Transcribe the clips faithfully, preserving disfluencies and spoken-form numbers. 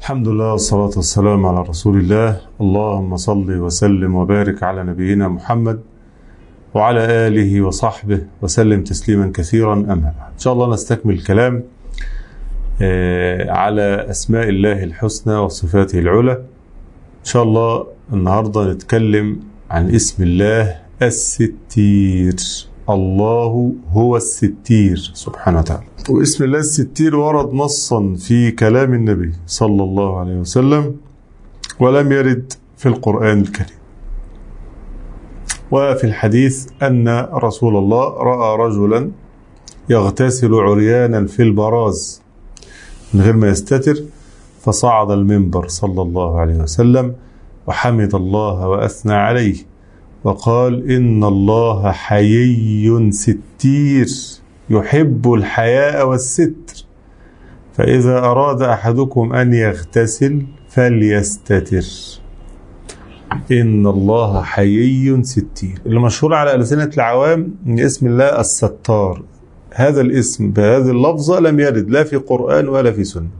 الحمد لله والصلاة والسلام على رسول الله. اللهم صل وسلم وبارك على نبينا محمد وعلى آله وصحبه وسلم تسليما كثيرا. أما بعد، إن شاء الله نستكمل الكلام على أسماء الله الحسنى وصفاته العلى. إن شاء الله النهاردة نتكلم عن اسم الله الستير. الله هو الستير سبحانه وتعالى، واسم الله الستير ورد نصا في كلام النبي صلى الله عليه وسلم، ولم يرد في القرآن الكريم. وفي الحديث أن رسول الله رأى رجلا يغتسل عريانا في البراز من غير ما يستتر، فصعد المنبر صلى الله عليه وسلم وحمد الله وأثنى عليه وقال: إن الله حيي ستير يحب الحياء والستر، فإذا أراد أحدكم أن يغتسل فليستتر. إن الله حيي ستير، اللي مشهور على ألسنة العوام إن اسم الله الستار. هذا الاسم بهذه اللفظة لم يرد لا في قرآن ولا في سنة،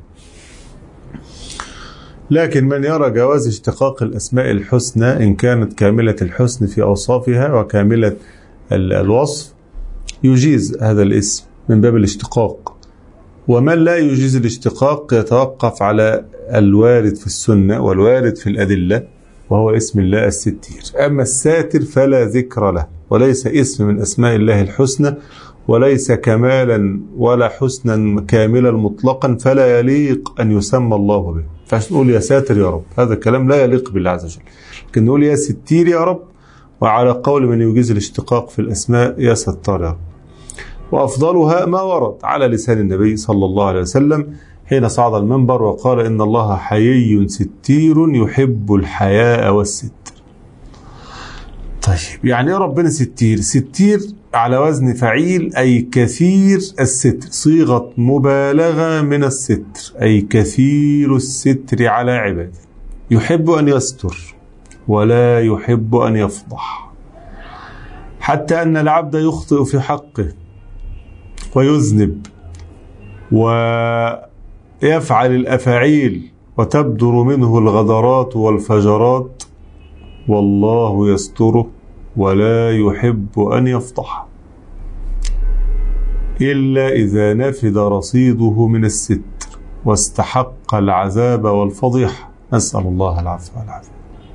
لكن من يرى جواز اشتقاق الأسماء الحسنى إن كانت كاملة الحسن في أوصافها وكاملة الوصف يجيز هذا الاسم من باب الاشتقاق. ومن لا يجيز الاشتقاق يتوقف على الوارد في السنة والوارد في الأدلة، وهو اسم الله الستير. أما الساتر فلا ذكر له، وليس اسم من أسماء الله الحسنى، وليس كمالا ولا حسنا كاملا مطلقا، فلا يليق أن يسمى الله به. فعشان نقول يا ساتر يا رب، هذا الكلام لا يليق بالله عز وجل، لكن نقول يا ستير يا رب، وعلى قول من يجيز الاشتقاق في الأسماء يا ستار يا رب. وأفضلها ما ورد على لسان النبي صلى الله عليه وسلم حين صعد المنبر وقال: إن الله حيي ستير يحب الحياء والستر. طيب، يعني ايه ربنا ستير؟ ستير على وزن فعيل، أي كثير الستر، صيغة مبالغة من الستر، أي كثير الستر على عباده. يحب أن يستر ولا يحب أن يفضح، حتى أن العبد يخطئ في حقه ويذنب ويفعل الأفاعيل وتبدر منه الغدرات والفجرات، والله يستره ولا يحب أن يفضح، إلا إذا نفذ رصيده من الستر واستحق العذاب والفضيحة، نسأل الله العفو والعافية.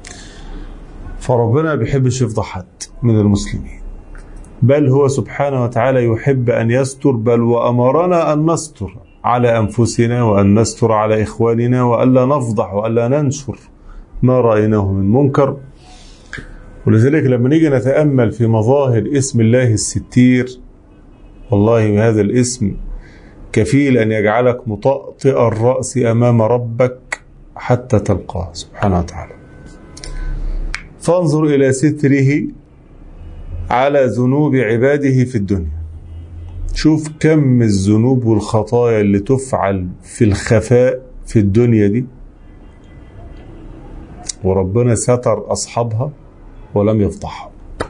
فربنا بيحبش يفضح حد من المسلمين، بل هو سبحانه وتعالى يحب أن يستر، بل وأمرنا أن نستر على أنفسنا وأن نستر على إخواننا، وألا نفضح وألا ننشر ما رأيناه من منكر. ولذلك لما نيجي نتأمل في مظاهر اسم الله الستير، والله هذا الاسم كفيل أن يجعلك مطأطئ الرأس أمام ربك حتى تلقاه سبحانه وتعالى. فانظر إلى ستره على ذنوب عباده في الدنيا. شوف كم الذنوب والخطايا اللي تفعل في الخفاء في الدنيا دي، وربنا ستر أصحابها ولم يفضحها.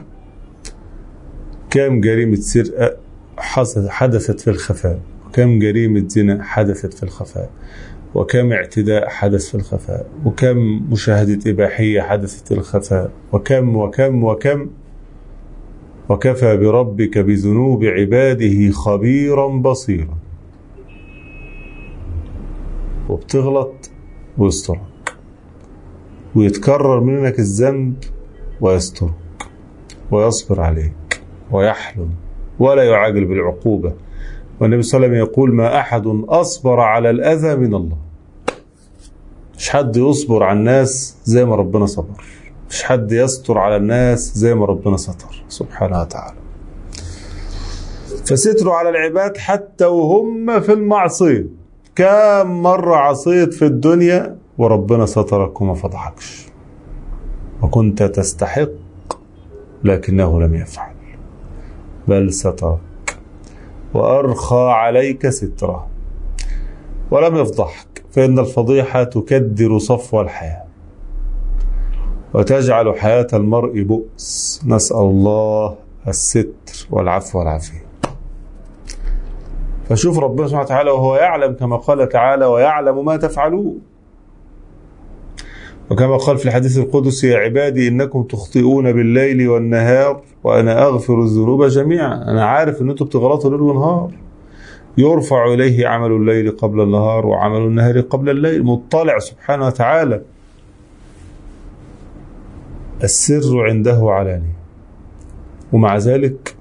كم جريمة سرقة حدثت في الخفاء، وكم جريمة زنا حدثت في الخفاء، وكم اعتداء حدث في الخفاء، وكم مشاهدة إباحية حدثت في الخفاء، وكم وكم وكم. وكفى بربك بذنوب عباده خبيرا بصيرا. وبتغلط ويسترك، ويتكرر منك الذنب ويسترك ويصبر عليك ويحلم ولا يعاجل بالعقوبة. والنبي صلى الله عليه وسلم يقول: ما أحد أصبر على الأذى من الله. مش حد يصبر على الناس زي ما ربنا صبر، مش حد يستر على الناس زي ما ربنا ستر سبحانه وتعالى. فستروا على العباد حتى وهم في المعصية. كم مرة عصيت في الدنيا وربنا سترك وما فضحكش، وكنت تستحق لكنه لم يفعل، بل سترك وأرخى عليك ستره ولم يفضحك. فإن الفضيحة تكدر صفو الحياة وتجعل حياة المرء بؤس. نسأل الله الستر والعفو والعافية. فشوف ربنا سبحانه وتعالى وهو يعلم كما قال تعالى: ويعلم ما تفعلون. وكما قال في الحديث القدسي: يا عبادي إنكم تخطئون بالليل والنهار وأنا أغفر الذنوب جميعا. أنا عارف أن أنتم بتغلطوا ليل ونهار. يرفع إليه عمل الليل قبل النهار وعمل النهار قبل الليل. مطلع سبحانه وتعالى. السر عنده علانية، ومع ذلك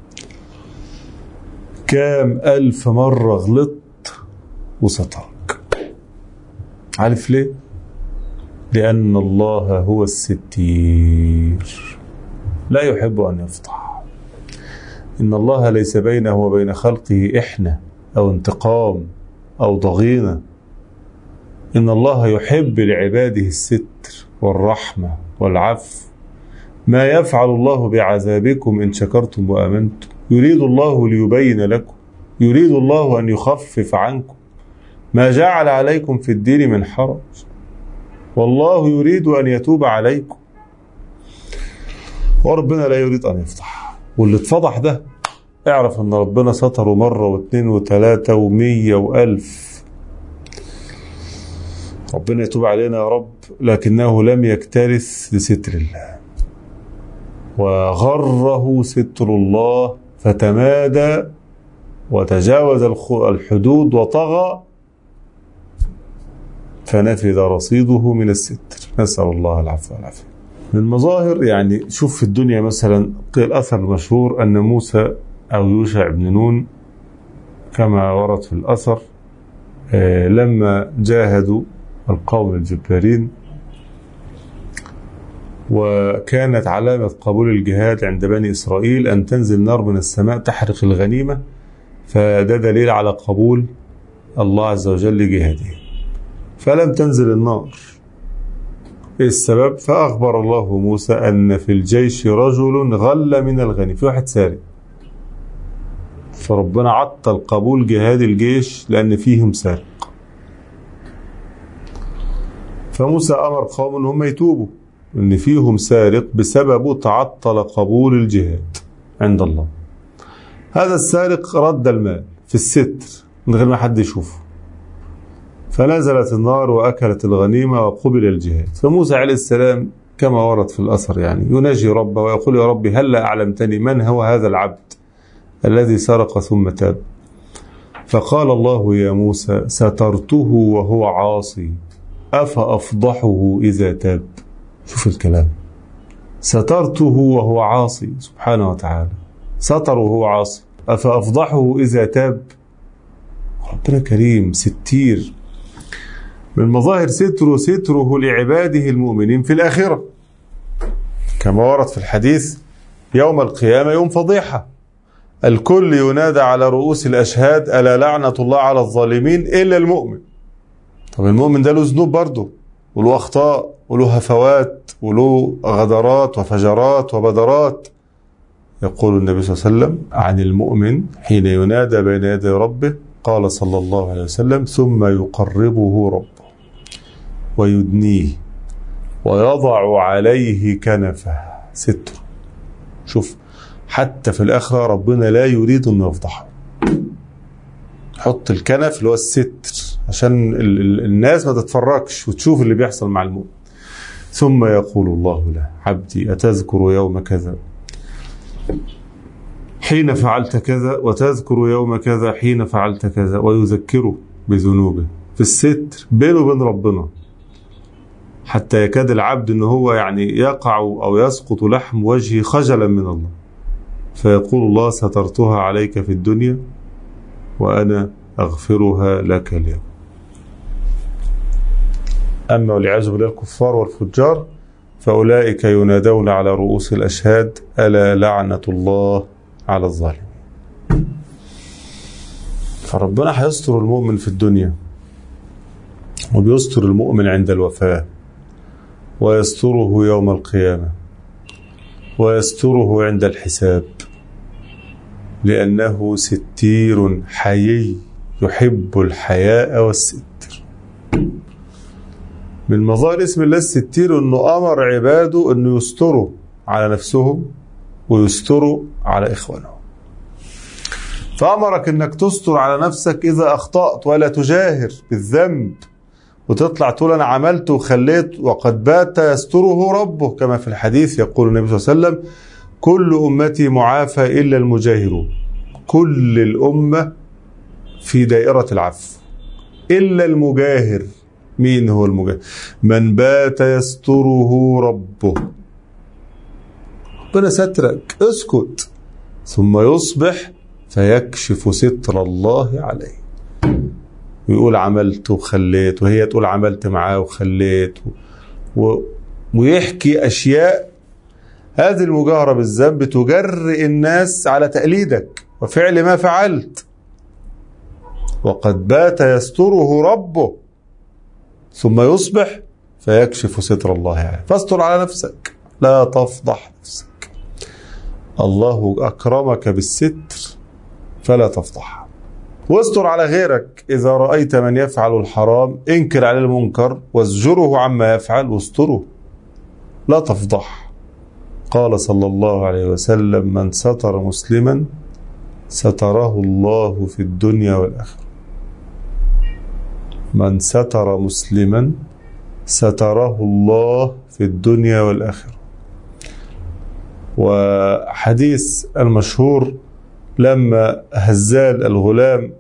كام ألف مرة غلطت وسترك. عارف ليه؟ لأن الله هو الستير، لا يحب أن يفضح. إن الله ليس بينه وبين خلقه إحنة أو انتقام أو ضغينة. إن الله يحب لعباده الستر والرحمة والعفو. ما يفعل الله بعذابكم إن شكرتم وآمنتم. يريد الله ليبين لكم، يريد الله أن يخفف عنكم. ما جعل عليكم في الدين من حرج، والله يريد أن يتوب عليكم. وربنا لا يريد أن يفضح. واللي اتفضح ده اعرف أن ربنا ستره مرة واثنين وثلاثة ومية وألف. ربنا يتوب علينا يا رب، لكنه لم يكترث لستر الله، وغره ستر الله فتمادى وتجاوز الحدود وطغى، فنفذ رصيده من الستر. نسأل الله العفو والعافية. من مظاهر، يعني شوف في الدنيا مثلا، الأثر المشهور أن موسى أو يوشع بن نون كما ورد في الأثر لما جاهدوا القوم الجبارين، وكانت علامة قبول الجهاد عند بني إسرائيل أن تنزل نار من السماء تحرق الغنيمة، فده دليل على قبول الله عز وجل لجهاده. فلم تنزل النار. إيه السبب؟ فأخبر الله موسى أن في الجيش رجل غل من الغنيمة، في واحد سارق، فربنا عطل قبول جهاد الجيش لأن فيهم سارق. فموسى أمر قوم أن هم يتوبوا أن فيهم سارق، بسببه تعطل قبول الجهاد عند الله. هذا السارق رد المال في الستر من غير ما حد يشوفه، فنزلت النار وأكلت الغنيمة وقبل الجهاد. فموسى عليه السلام كما ورد في الأثر يعني يناجي ربه ويقول: يا ربي هل أعلمتني من هو هذا العبد الذي سرق ثم تاب؟ فقال الله: يا موسى سترته وهو عاصي، أفأفضحه إذا تاب؟ شوف الكلام، سترته وهو عاصي سبحانه وتعالى، ستره وهو عاصي، أفأفضحه إذا تاب؟ ربنا كريم ستير. من مظاهر ستره ستره لعباده المؤمنين في الآخرة، كما ورد في الحديث: يوم القيامة يوم فضيحة، الكل ينادى على رؤوس الأشهاد: ألا لعنة الله على الظالمين إلا المؤمن. طب المؤمن ده له ذنوب برضه، وله أخطاء، وله هفوات، وله غدرات وفجرات وبدرات. يقول النبي صلى الله عليه وسلم عن المؤمن حين ينادى بين يدي ربه، قال صلى الله عليه وسلم: ثم يقربه ربه ويدنيه ويضع عليه كنفه. ستر. شوف، حتى في الآخرة ربنا لا يريد أن يفضحه. حط الكنف اللي هو الستر عشان الناس ما تتفرجش وتشوف اللي بيحصل مع المؤمن. ثم يقول الله له: عبدي أتذكر يوم كذا حين فعلت كذا، وتذكر يوم كذا حين فعلت كذا، ويذكره بذنوبه في الستر بينه وبين ربنا، حتى يكاد العبد ان هو يعني يقع او يسقط لحم وجهه خجلا من الله، فيقول الله: سترتها عليك في الدنيا وأنا أغفرها لك اليوم. أما والعياذ بالله الكفار والفجار فأولئك ينادون على رؤوس الأشهاد: ألا لعنة الله على الظالمين. فربنا هيستر المؤمن في الدنيا، وبيستر المؤمن عند الوفاة، ويستره يوم القيامة، ويستره عند الحساب، لأنه ستير حيي يحب الحياء والستر. من مظاهر اسم الله الستير أنه أمر عباده أنه يستروا على نفسهم ويستروا على إخوانهم. فأمرك أنك تستر على نفسك إذا أخطأت، ولا تجاهر بالذنب وتطلع تقول أنا عملت وخليت وقد بات يستره ربه، كما في الحديث يقول النبي صلى الله عليه وسلم كل أمتي معافى إلا المجاهرون. كل الأمة في دائرة العفو إلا المجاهر. مين هو المجاهر؟ من بات يستره ربه. ربنا سترك، اسكت. ثم يصبح فيكشف ستر الله عليه، ويقول عملت وخليت، وهي تقول عملت معاه وخليت، و... ويحكي أشياء. هذه المجاهرة بالذنب تجرئ الناس على تقليدك وفعل ما فعلت. وقد بات يستره ربه ثم يصبح فيكشف ستر الله عليه. فاستر على نفسك، لا تفضح نفسك. الله أكرمك بالستر فلا تفضح. واستر على غيرك. إذا رأيت من يفعل الحرام انكر على المنكر وازجره عما يفعل واستره، لا تفضح. قال صلى الله عليه وسلم من ستر مسلما ستره الله في الدنيا والآخرة. من ستر مسلما ستره الله في الدنيا والآخرة. وحديث المشهور لما هزال الغلام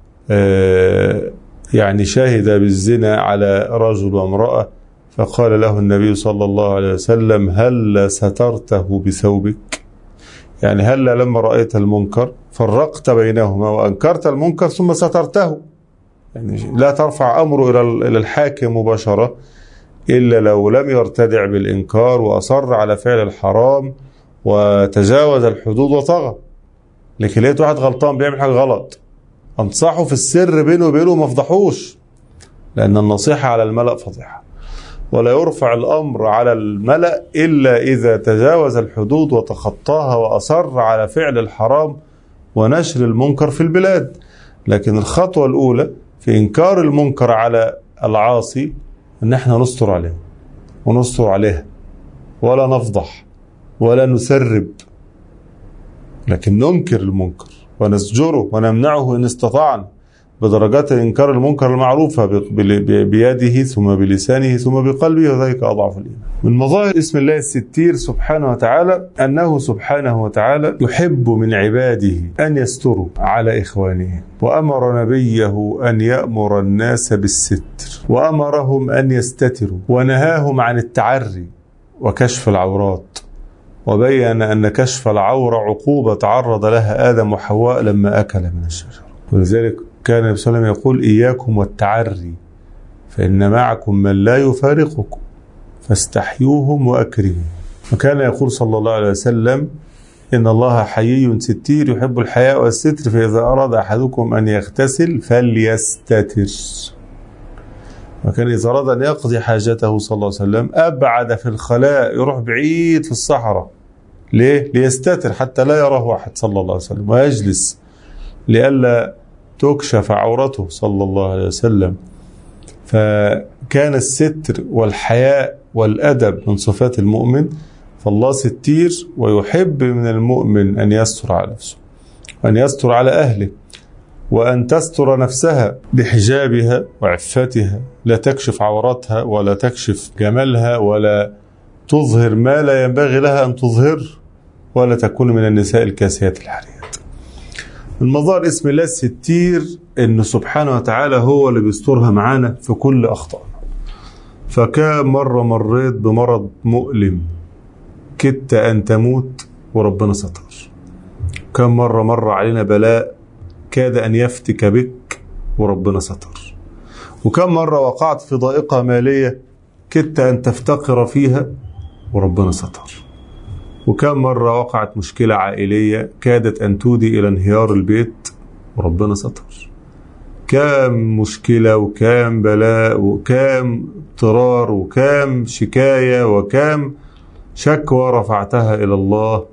يعني شاهد بالزنا على رجل وامرأة، فقال له النبي صلى الله عليه وسلم هل سترته بثوبك؟ يعني هل لما رأيت المنكر فرقت بينهما وأنكرت المنكر ثم سترته؟ يعني لا ترفع أمره إلى الحاكم مباشرة إلا لو لم يرتدع بالإنكار وأصر على فعل الحرام وتجاوز الحدود وطغى. لكن لقيت واحد غلطان بيعمل حاجة غلط، أنصحه في السر بينه وبينه ما فضحوش، لأن النصيحة على الملأ فضيحة. ولا يرفع الأمر على الملأ إلا إذا تجاوز الحدود وتخطاها وأصر على فعل الحرام ونشر المنكر في البلاد. لكن الخطوة الأولى في إنكار المنكر على العاصي أن احنا نستر عليه ونستر عليها، ولا نفضح ولا نسرب، لكن ننكر المنكر ونسجره ونمنعه إن استطعنا بدرجات إنكار المنكر المعروفة بيده ثم بلسانه ثم بقلبه، وذلك أضعف الإيمان. من مظاهر اسم الله الستير سبحانه وتعالى أنه سبحانه وتعالى يحب من عباده أن يستروا على إخوانهم، وأمر نبيه أن يأمر الناس بالستر، وأمرهم أن يستتروا، ونهاهم عن التعري وكشف العورات، وبين أن كشف العورة عقوبة تعرض لها آدم وحواء لما أكل من الشجرة. ولذلك كان النبي صلى الله عليه وسلم يقول إياكم والتعري فإن معكم من لا يفارقكم فاستحيوهم وأكرموا. وكان يقول صلى الله عليه وسلم إن الله حيي ستير يحب الحياء والستر، فإذا أراد أحدكم أن يغتسل فليستتر. وكان إذا أراد أن يقضي حاجته صلى الله عليه وسلم أبعد في الخلاء، يروح بعيد في الصحراء. ليه؟ ليستتر حتى لا يراه أحد صلى الله عليه وسلم، ويجلس لئلا تكشف عورته صلى الله عليه وسلم. فكان الستر والحياء والأدب من صفات المؤمن، فالله ستير ويحب من المؤمن أن يستر على نفسه وأن يستر على أهله، وأن تستر نفسها بحجابها وعفتها، لا تكشف عوراتها ولا تكشف جمالها ولا تظهر ما لا ينبغي لها أن تظهر، ولا تكون من النساء الكاسيات الحريات. من مظاهر اسم الله الستير إنه سبحانه وتعالى هو اللي بيسترها معانا في كل أخطائنا. فكام مرة مريت بمرض مؤلم كدت أن تموت وربنا ستر. كم مرة مر علينا بلاء كاد أن يفتك بك وربنا ستر. وكم مرة وقعت في ضائقة مالية كدت أن تفتقر فيها وربنا ستر. وكم مرة وقعت مشكلة عائلية كادت أن تودي إلى انهيار البيت وربنا ستر. كام مشكلة وكام بلاء وكام اضطرار وكام شكاية وكام شكوى رفعتها إلى الله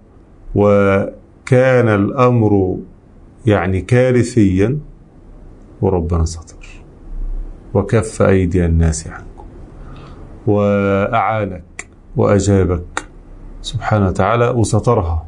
وكان الأمر يعني كارثيا وربنا ستر وكف أيدي الناس عنكم وأعانك وأجابك سبحانه وتعالى وسترها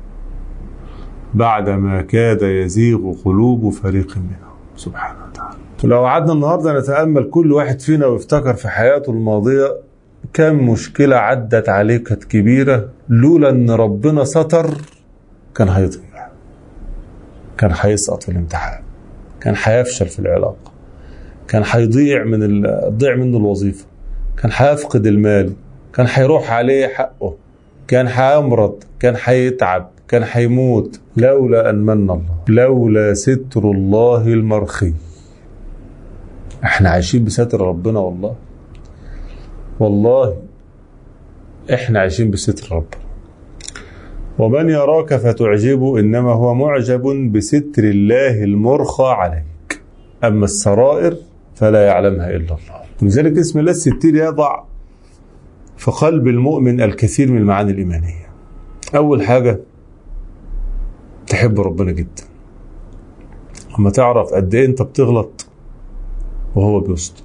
بعدما كاد يزيغ قلوب فريق منهم سبحانه وتعالى. لو قعدنا النهاردة نتأمل كل واحد فينا ويفتكر في حياته الماضية كم مشكلة عدت عليه كانت كبيرة، لولا ان ربنا ستر كان هيضيع، كان هيسقط في الامتحان، كان هيفشل في العلاقة، كان هيضيع من ال... ضيع منه الوظيفة، كان هيفقد المال، كان هيروح عليه حقه، كان هيمرض، كان هيتعب، كان هيموت، لولا أن من الله، لولا ستر الله المرخي. احنا عايشين بستر ربنا، والله والله احنا عايشين بستر ربنا. ومن يراك فتعجبه إنما هو معجب بستر الله المرخى عليك، أما السرائر فلا يعلمها إلا الله. لذلك اسم الله الستير يضع في قلب المؤمن الكثير من المعاني الإيمانية. أول حاجة تحب ربنا جدا، أما تعرف قد إيه أنت بتغلط وهو بيستر.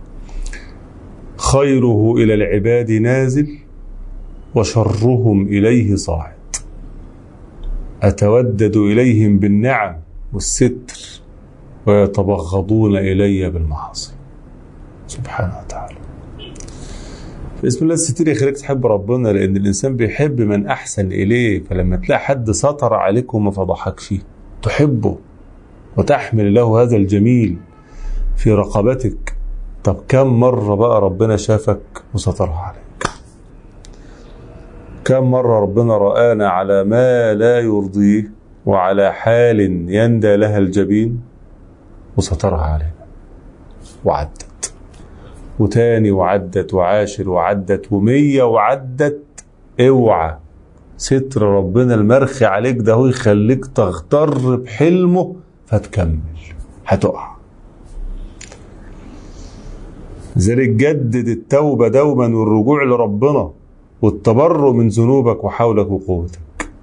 خيره إلى العباد نازل وشرهم إليه صاعد، أتودد إليهم بالنعم والستر ويتبغضون إلي بالمعاصي. سبحانه وتعالى. بسم الله الستير يخليك تحب ربنا، لأن الإنسان بيحب من أحسن إليه، فلما تلاقي حد سطر عليك وما فضحكش تحبه وتحمل له هذا الجميل في رقبتك. طب كم مرة بقى ربنا شافك وسطرها عليك؟ كم مرة ربنا رآنا على ما لا يرضيه وعلى حال يندى لها الجبين وسطرها علينا وعدت، وتاني وعدت، وعاشر وعدت، ومية وعدت. اوعى ستر ربنا المرخي عليك ده هو يخليك تغتر بحلمه فتكمل، هتقع. لذلك جدد التوبة دوما والرجوع لربنا والتبرؤ من ذنوبك وحولك وقوتك.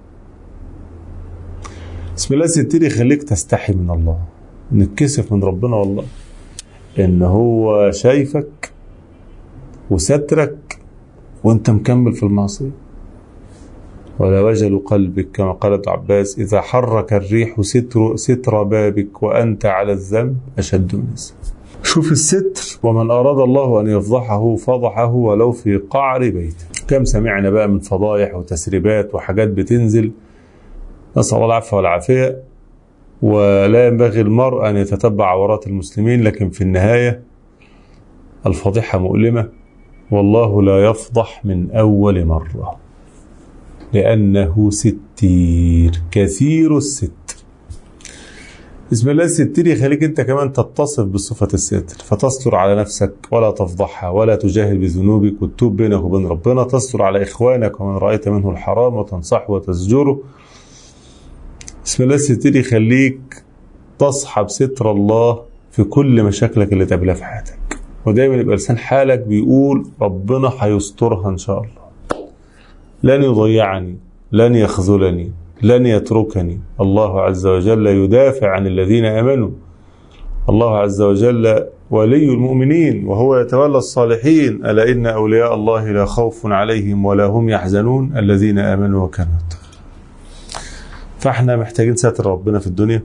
بسم الله الستير يخليك تستحي من الله، نتكسف من ربنا والله، ان هو شايفك وسترك وانت مكمل في المعصية. ولا وجل قلبك كما قال ابن عباس إذا حرك الريح ستر, ستر بابك وأنت على الذنب أشد الناس. شوف الستر، ومن أراد الله أن يفضحه فضحه ولو في قعر بيته. كم سمعنا بقى من فضايح وتسريبات وحاجات بتنزل، نسأل الله العفو والعافية. ولا ينبغي المرء أن يتتبع عورات المسلمين، لكن في النهاية الفضيحة مؤلمة، والله لا يفضح من أول مرة لأنه ستير كثير الستر. بسم الله الستير يخليك أنت كمان تتصف بصفة الستر، فتستر على نفسك ولا تفضحها ولا تجاهل بذنوبك وتتوب بينك وبين ربنا، تستر على إخوانك ومن رأيت منه الحرام وتنصحه وتزجره. بسم الله الستير يخليك تصحب ستر الله في كل مشاكلك اللي تقابلها في حياتك، ودايما يبقى لسان حالك بيقول ربنا هيسترها إن شاء الله، لن يضيعني، لن يخذلني، لن يتركني. الله عز وجل يدافع عن الذين آمنوا، الله عز وجل ولي المؤمنين وهو يتولى الصالحين، ألا إن أولياء الله لا خوف عليهم ولا هم يحزنون الذين آمنوا وكانوا يتقون. فاحنا محتاجين ستر ربنا في الدنيا،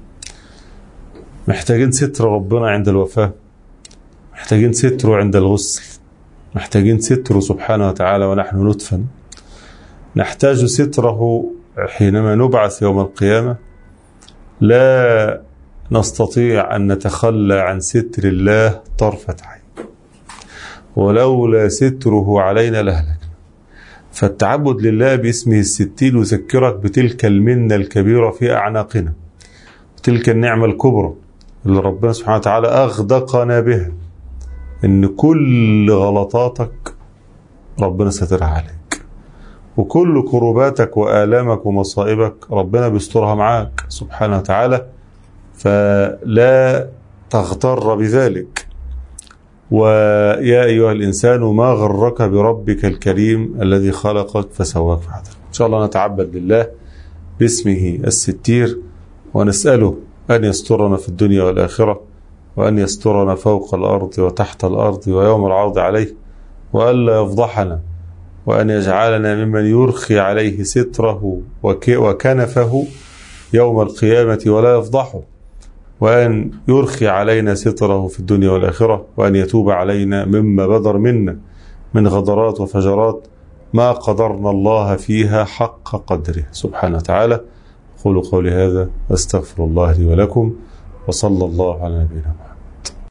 محتاجين ستر ربنا عند الوفاة، محتاجين ستره عند الغسل، محتاجين ستره سبحانه وتعالى ونحن ندفن، نحتاج ستره حينما نبعث يوم القيامة. لا نستطيع أن نتخلى عن ستر الله طرفة عين، ولولا ستره علينا لهلكنا. فالتعبد لله باسمه الستير يذكرك بتلك المنة الكبيرة في أعناقنا، تلك النعمة الكبرى اللي ربنا سبحانه وتعالى أغدقنا بها، إن كل غلطاتك ربنا سترها عليك، وكل كروباتك وآلامك ومصائبك ربنا بيسترها معاك سبحانه وتعالى. فلا تغتر بذلك. ويا أيها الإنسان ما غرك بربك الكريم الذي خلقك فسواك فعدلك. إن شاء الله نتعبد لله باسمه الستير، ونسأله أن يسترنا في الدنيا والآخرة، وأن يسترنا فوق الأرض وتحت الأرض ويوم العرض عليه، وألا يفضحنا، وأن يجعلنا ممن يرخي عليه ستره وكنفه يوم القيامة ولا يفضحه، وأن يرخي علينا ستره في الدنيا والآخرة، وأن يتوب علينا مما بدر منا من غدرات وفجرات ما قدرنا الله فيها حق قدره سبحانه وتعالى. أقول قولي هذا، أستغفر الله لي ولكم، وصلى الله على نبينا محمد.